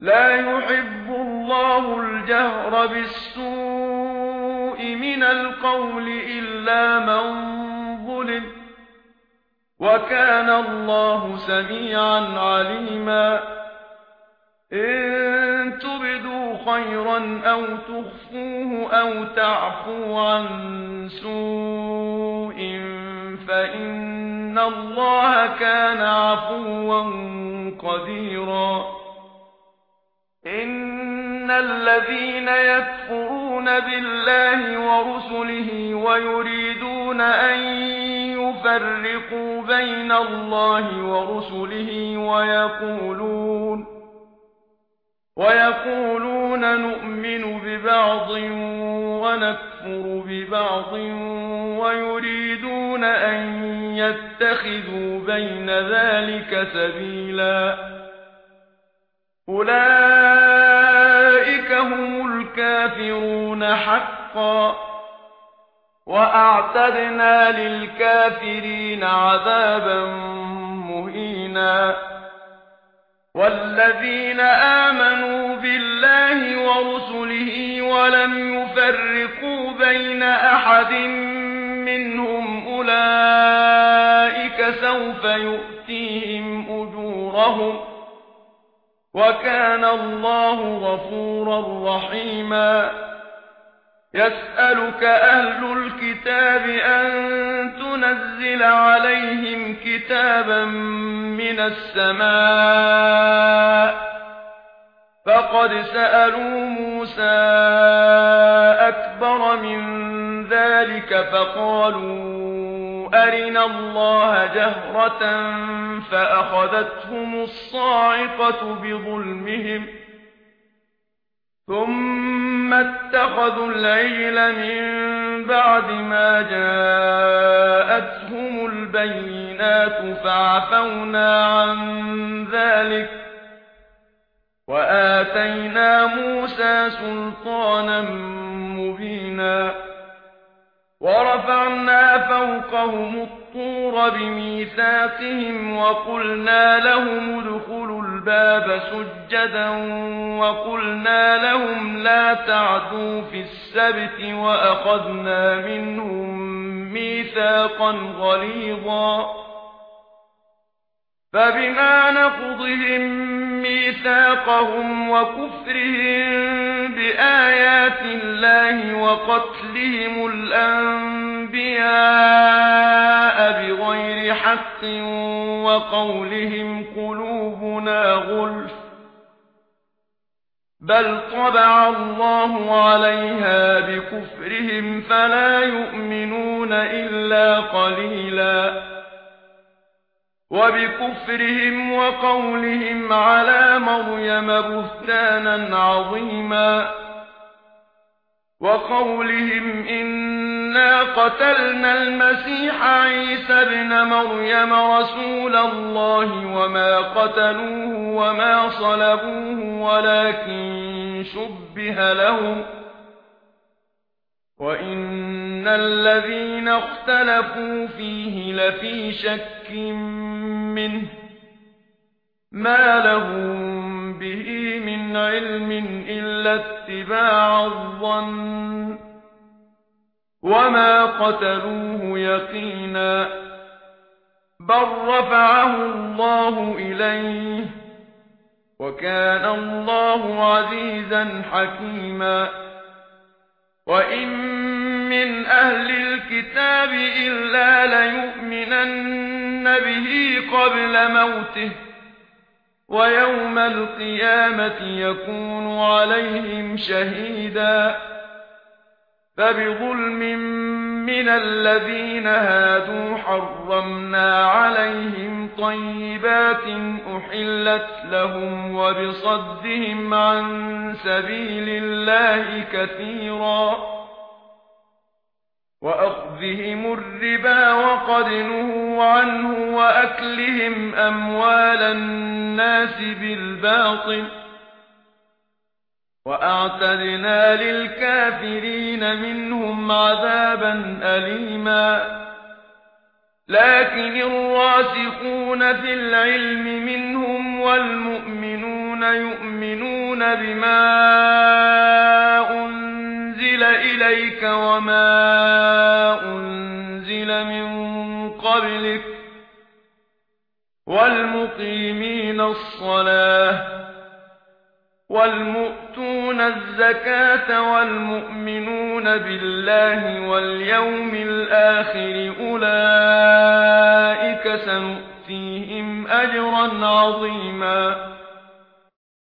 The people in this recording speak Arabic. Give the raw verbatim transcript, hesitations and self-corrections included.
لا يحب الله الجهر بالسوء من القول إلا من ظلم وكان الله سميعا عليما إن تبدوا خيرا أو تخفوه أو تعفو عن سوء فإن الله كان عفوا قديرا إن الذين يكفرون بالله ورسله ويريدون أن يفرقوا بين الله ورسله ويقولون ويقولون نؤمن ببعض ونكفر ببعض ويريدون أن يتخذوا بين ذلك سبيلا أولئك هم الكافرون حقا وأعتدنا للكافرين عذابا مهينا والذين آمنوا بالله ورسله ولم يفرقوا بين أحد منهم أولئك سوف يؤتيهم أجورهم وكان الله غفورا رحيما يسألك أهل الكتاب أن تنزل عليهم كتابا من السماء فقد سألوا موسى أكبر من ذلك فقالوا أرنا الله جهرة فأخذتهم الصاعقة بظلمهم ثم اتخذوا العجل من بعد ما جاءتهم البينات فعفونا عن ذلك وآتينا موسى سلطانا مبينا ورفعنا فوقهم الطور بميثاقهم وقلنا لهم ادخلوا الباب سجدا وقلنا لهم لا تعدوا في السبت وأخذنا منهم ميثاقا غليظا فبما نقضهم ميثاقهم وكفرهم بآيات الله وقتلهم الأنبياء بغير حق وقولهم قلوبنا غلف بل طبع الله عليها بكفرهم فلا يؤمنون إلا قليلا وبكفرهم وقولهم على مريم بهتانا عظيما وقولهم إنا قتلنا المسيح عيسى ابن مريم رسول الله وما قتلوه وما صلبوه ولكن شبه لهم وإن الذين اختلفوا فيه لفي شك منه ما لهم به من علم إلا اتباع الظن وما قتلوه يقينا بل رفعه الله إليه وكان الله عزيزا حكيما وإن من أهل الكتاب إلا ليؤمنن به قبل موته ويوم القيامة يكون عليهم شهيدا فبظلم من الذين هادوا حرمنا عليهم طيبات أحلت لهم وبصدهم عن سبيل الله كثيرا وأخذهم الربا وقد نهوا عنه وأكلهم أموال الناس بالباطل وأعتدنا للكافرين منهم عذابا أليما لكن الراسخون في العلم منهم والمؤمنون والمؤمنون يؤمنون بما أنزل إليك وما أنزل من قبلك والمقيمين الصلاة والمؤتون الزكاة والمؤمنون بالله واليوم الآخر أولئك سنؤتيهم أجرا عظيما